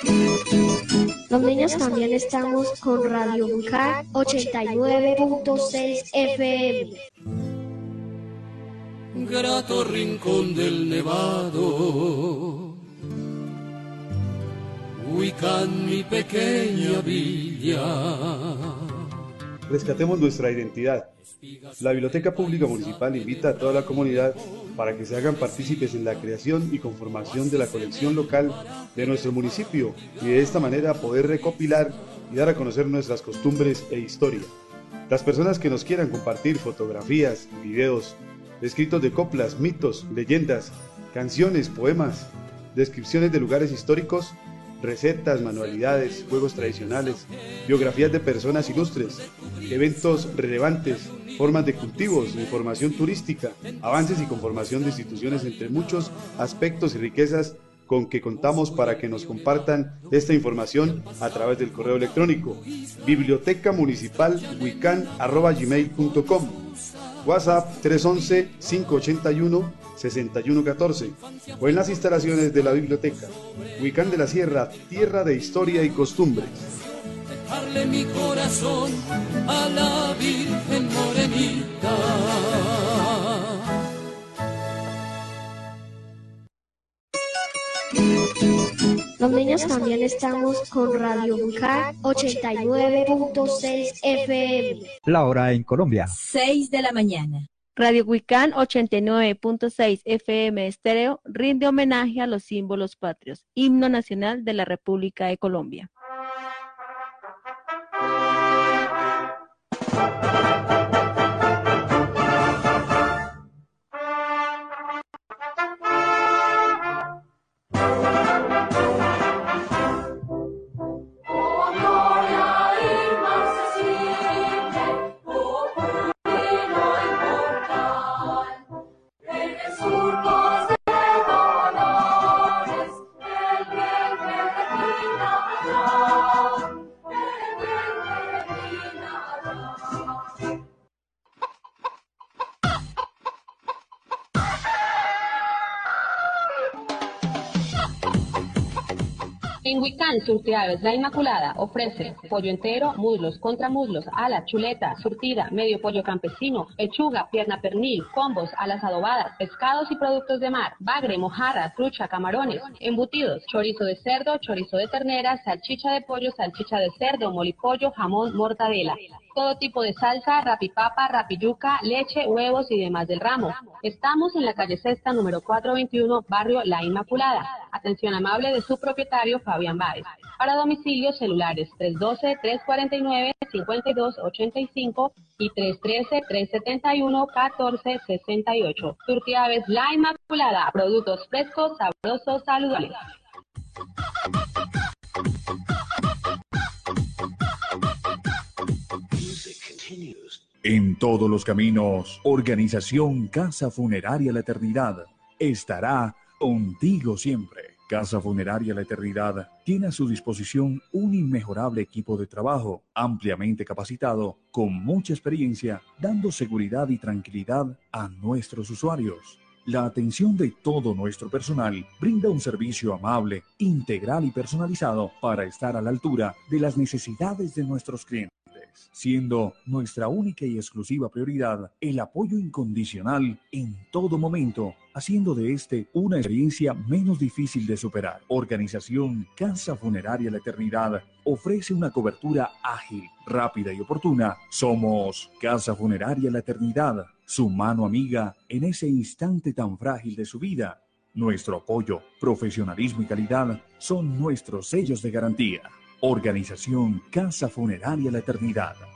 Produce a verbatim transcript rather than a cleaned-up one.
Los niños también estamos con Radio Wiccan ochenta y nueve punto seis F M. Grato rincón del Nevado, Wiccan, mi pequeña villa. Rescatemos nuestra identidad. La Biblioteca Pública Municipal invita a toda la comunidad para que se hagan partícipes en la creación y conformación de la colección local de nuestro municipio y de esta manera poder recopilar y dar a conocer nuestras costumbres e historia. Las personas que nos quieran compartir fotografías, videos, escritos de coplas, mitos, leyendas, canciones, poemas, descripciones de lugares históricos, recetas, manualidades, juegos tradicionales, biografías de personas ilustres, eventos relevantes, formas de cultivos, información turística, avances y conformación de instituciones, entre muchos aspectos y riquezas con que contamos para que nos compartan esta información a través del correo electrónico biblioteca municipal wiccan arroba gmail punto com, WhatsApp tres once, cinco ochenta y uno, sesenta y uno catorce o en las instalaciones de la biblioteca. Wiccan de la Sierra, tierra de historia y costumbres. Dejarle mi corazón a la Virgen Morenita. Los niños también estamos con Radio Wiccan ochenta y nueve punto seis F M. La hora en Colombia. seis de la mañana. Radio Wiccan ochenta y nueve punto seis F M estéreo rinde homenaje a los símbolos patrios, himno nacional de la República de Colombia. En Wiccan, Surtiaves La Inmaculada ofrece pollo entero, muslos, contramuslos, ala, chuleta, surtida, medio pollo campesino, pechuga, pierna pernil, combos, alas adobadas, pescados y productos de mar, bagre, mojarra, trucha, camarones, embutidos, chorizo de cerdo, chorizo de ternera, salchicha de pollo, salchicha de cerdo, molipollo, jamón, mortadela. Todo tipo de salsa, rapipapa, rapiyuca, leche, huevos y demás del ramo. Estamos en la calle Sexta, número cuatrocientos veintiuno, barrio La Inmaculada. Atención amable de su propietario, Fabián Báez. Para domicilios celulares tres uno dos, tres cuatro nueve, cinco dos ocho cinco y tres uno tres, tres siete uno, uno cuatro seis ocho. Surtiaves La Inmaculada. Productos frescos, sabrosos, saludables. En todos los caminos, Organización Casa Funeraria La Eternidad estará contigo siempre. Casa Funeraria La Eternidad tiene a su disposición un inmejorable equipo de trabajo, ampliamente capacitado, con mucha experiencia, dando seguridad y tranquilidad a nuestros usuarios. La atención de todo nuestro personal brinda un servicio amable, integral y personalizado para estar a la altura de las necesidades de nuestros clientes, siendo nuestra única y exclusiva prioridad el apoyo incondicional en todo momento, haciendo de este una experiencia menos difícil de superar. Organización Casa Funeraria La Eternidad ofrece una cobertura ágil, rápida y oportuna. Somos Casa Funeraria La Eternidad, su mano amiga en ese instante tan frágil de su vida. Nuestro apoyo, profesionalismo y calidad son nuestros sellos de garantía. Organización Casa Funeraria La Eternidad.